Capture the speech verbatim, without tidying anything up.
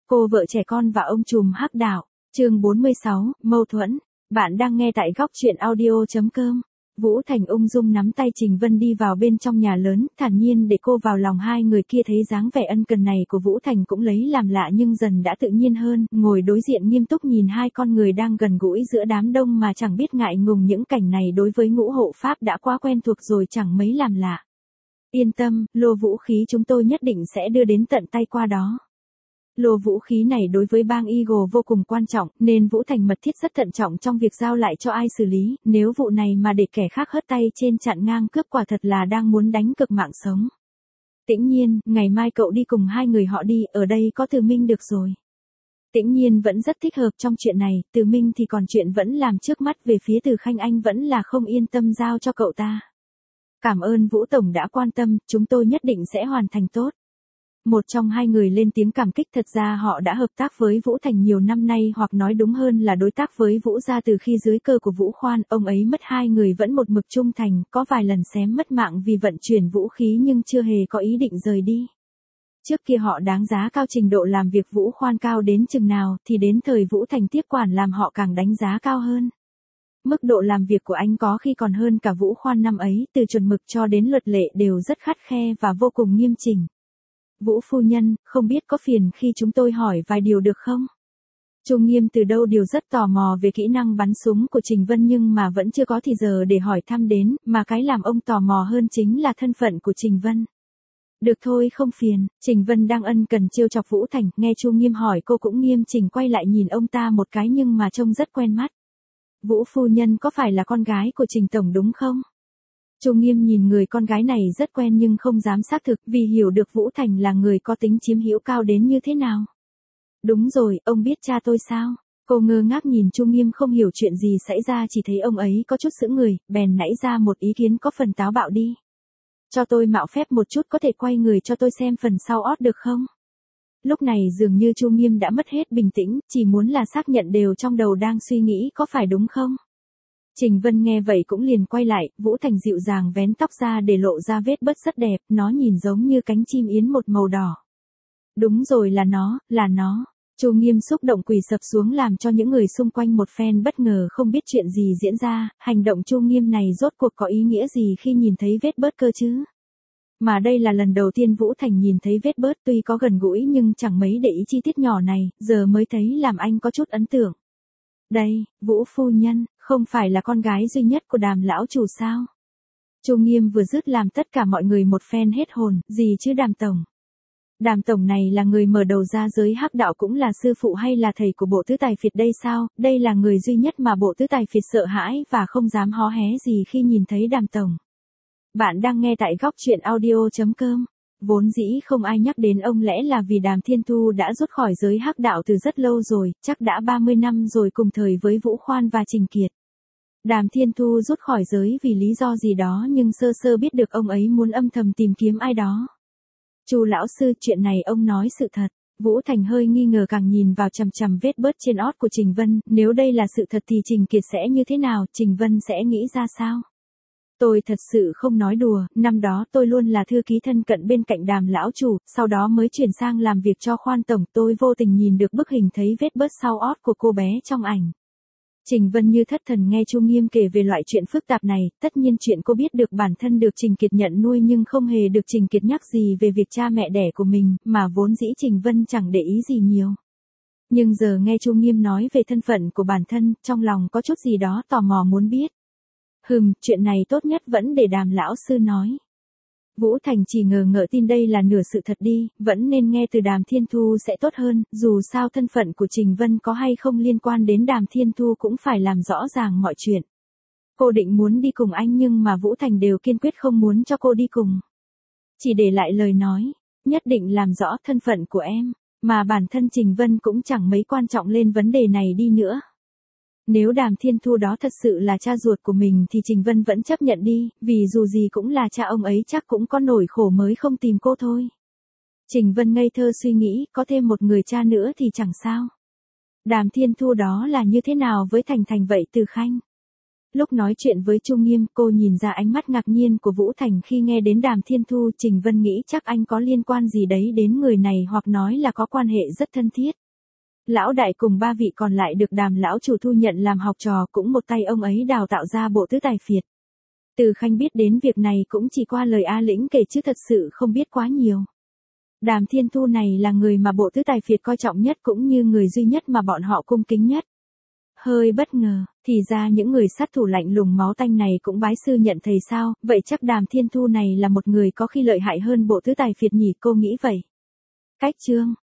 Cô vợ trẻ con và ông trùm hắc đạo. Chương bốn mươi sáu, mâu thuẫn. Bạn đang nghe tại góc truyện audio.com. Vũ Thành ung dung nắm tay Trình Vân đi vào bên trong nhà lớn, thản nhiên để cô vào lòng. Hai người kia thấy dáng vẻ ân cần này của Vũ Thành cũng lấy làm lạ nhưng dần đã tự nhiên hơn, ngồi đối diện nghiêm túc nhìn hai con người đang gần gũi giữa đám đông mà chẳng biết ngại ngùng. Những cảnh này đối với Ngũ Hộ Pháp đã quá quen thuộc rồi, chẳng mấy làm lạ. Yên tâm, lô vũ khí chúng tôi nhất định sẽ đưa đến tận tay qua đó. Lô vũ khí này đối với bang Eagle vô cùng quan trọng, nên Vũ Thành mật thiết rất thận trọng trong việc giao lại cho ai xử lý. Nếu vụ này mà để kẻ khác hất tay trên chặn ngang cướp, quả thật là đang muốn đánh cược mạng sống. Tĩnh Nhiên, ngày mai cậu đi cùng hai người họ đi, ở đây có Từ Minh được rồi. Tĩnh Nhiên vẫn rất thích hợp trong chuyện này, Từ Minh thì còn chuyện vẫn làm trước mắt, về phía Từ Khanh anh vẫn là không yên tâm giao cho cậu ta. Cảm ơn Vũ Tổng đã quan tâm, chúng tôi nhất định sẽ hoàn thành tốt. Một trong hai người lên tiếng cảm kích. Thật ra họ đã hợp tác với Vũ Thành nhiều năm nay, hoặc nói đúng hơn là đối tác với Vũ gia từ khi dưới cơ của Vũ Khoan. Ông ấy mất, hai người vẫn một mực trung thành, có vài lần xém mất mạng vì vận chuyển vũ khí nhưng chưa hề có ý định rời đi. Trước kia họ đáng giá cao, trình độ làm việc Vũ Khoan cao đến chừng nào thì đến thời Vũ Thành tiếp quản làm họ càng đánh giá cao hơn. Mức độ làm việc của anh có khi còn hơn cả Vũ Khoan năm ấy, từ chuẩn mực cho đến luật lệ đều rất khắt khe và vô cùng nghiêm chỉnh. Vũ phu nhân, không biết có phiền khi chúng tôi hỏi vài điều được không? Trung Nghiêm từ đâu điều rất tò mò về kỹ năng bắn súng của Trình Vân nhưng mà vẫn chưa có thì giờ để hỏi thăm đến, mà cái làm ông tò mò hơn chính là thân phận của Trình Vân. Được thôi, không phiền. Trình Vân đang ân cần trêu chọc Vũ Thành, nghe Trung Nghiêm hỏi cô cũng nghiêm chỉnh quay lại nhìn ông ta một cái nhưng mà trông rất quen mắt. Vũ phu nhân có phải là con gái của Trình Tổng đúng không? Trung Nghiêm nhìn người con gái này rất quen nhưng không dám xác thực vì hiểu được Vũ Thành là người có tính chiếm hữu cao đến như thế nào. Đúng rồi, ông biết cha tôi sao? Cô ngơ ngác nhìn Trung Nghiêm không hiểu chuyện gì xảy ra, chỉ thấy ông ấy có chút sững người, bèn nảy ra một ý kiến có phần táo bạo đi. Cho tôi mạo phép một chút, có thể quay người cho tôi xem phần sau ót được không? Lúc này dường như Trung Nghiêm đã mất hết bình tĩnh, chỉ muốn là xác nhận đều trong đầu đang suy nghĩ có phải đúng không? Trình Vân nghe vậy cũng liền quay lại, Vũ Thành dịu dàng vén tóc ra để lộ ra vết bớt rất đẹp, nó nhìn giống như cánh chim yến một màu đỏ. Đúng rồi, là nó, là nó. Chu Nghiêm xúc động quỳ sập xuống làm cho những người xung quanh một phen bất ngờ, không biết chuyện gì diễn ra, hành động Chu Nghiêm này rốt cuộc có ý nghĩa gì khi nhìn thấy vết bớt cơ chứ? Mà đây là lần đầu tiên Vũ Thành nhìn thấy vết bớt, tuy có gần gũi nhưng chẳng mấy để ý chi tiết nhỏ này, giờ mới thấy làm anh có chút ấn tượng. Đây, Vũ phu nhân, không phải là con gái duy nhất của Đàm lão chủ sao? Chu Nghiêm vừa dứt làm tất cả mọi người một phen hết hồn, gì chứ Đàm tổng? Đàm tổng này là người mở đầu ra giới hắc đạo, cũng là sư phụ hay là thầy của Bộ Tứ Tài Phiệt đây sao? Đây là người duy nhất mà Bộ Tứ Tài Phiệt sợ hãi và không dám hó hé gì khi nhìn thấy Đàm tổng. Bạn đang nghe tại góc truyện audio.com. Vốn dĩ không ai nhắc đến ông, lẽ là vì Đàm Thiên Thu đã rút khỏi giới hắc đạo từ rất lâu rồi, chắc đã ba mươi năm rồi, cùng thời với Vũ Khoan và Trình Kiệt. Đàm Thiên Thu rút khỏi giới vì lý do gì đó nhưng sơ sơ biết được ông ấy muốn âm thầm tìm kiếm ai đó. Chu lão sư, chuyện này ông nói sự thật. Vũ Thành hơi nghi ngờ, càng nhìn vào chằm chằm vết bớt trên ót của Trình Vân, nếu đây là sự thật thì Trình Kiệt sẽ như thế nào, Trình Vân sẽ nghĩ ra sao? Tôi thật sự không nói đùa, năm đó tôi luôn là thư ký thân cận bên cạnh Đàm lão chủ, sau đó mới chuyển sang làm việc cho Khoan tổng, tôi vô tình nhìn được bức hình thấy vết bớt sau ót của cô bé trong ảnh. Trình Vân như thất thần nghe Chu Nghiêm kể về loại chuyện phức tạp này, tất nhiên chuyện cô biết được bản thân được Trình Kiệt nhận nuôi nhưng không hề được Trình Kiệt nhắc gì về việc cha mẹ đẻ của mình, mà vốn dĩ Trình Vân chẳng để ý gì nhiều. Nhưng giờ nghe Chu Nghiêm nói về thân phận của bản thân, trong lòng có chút gì đó tò mò muốn biết. Hừm, chuyện này tốt nhất vẫn để Đàm lão sư nói. Vũ Thành chỉ ngờ ngợ tin đây là nửa sự thật đi, vẫn nên nghe từ Đàm Thiên Thu sẽ tốt hơn, dù sao thân phận của Trình Vân có hay không liên quan đến Đàm Thiên Thu cũng phải làm rõ ràng mọi chuyện. Cô định muốn đi cùng anh nhưng mà Vũ Thành đều kiên quyết không muốn cho cô đi cùng. Chỉ để lại lời nói, nhất định làm rõ thân phận của em, mà bản thân Trình Vân cũng chẳng mấy quan trọng lên vấn đề này đi nữa. Nếu Đàm Thiên Thu đó thật sự là cha ruột của mình thì Trình Vân vẫn chấp nhận đi, vì dù gì cũng là cha ông ấy, chắc cũng có nỗi khổ mới không tìm cô thôi. Trình Vân ngây thơ suy nghĩ, có thêm một người cha nữa thì chẳng sao. Đàm Thiên Thu đó là như thế nào với Thành Thành vậy Từ Khanh? Lúc nói chuyện với Chu Nghiêm, cô nhìn ra ánh mắt ngạc nhiên của Vũ Thành khi nghe đến Đàm Thiên Thu. Trình Vân nghĩ chắc anh có liên quan gì đấy đến người này, hoặc nói là có quan hệ rất thân thiết. Lão đại cùng ba vị còn lại được Đàm lão chủ thu nhận làm học trò, cũng một tay ông ấy đào tạo ra bộ tứ tài phiệt. Từ Khanh biết đến việc này cũng chỉ qua lời A Lĩnh kể chứ thật sự không biết quá nhiều. Đàm Thiên Thu này là người mà bộ tứ tài phiệt coi trọng nhất, cũng như người duy nhất mà bọn họ cung kính nhất. Hơi bất ngờ, thì ra những người sát thủ lạnh lùng máu tanh này cũng bái sư nhận thầy sao, vậy chắc Đàm Thiên Thu này là một người có khi lợi hại hơn bộ tứ tài phiệt nhỉ, cô nghĩ vậy. Cách chương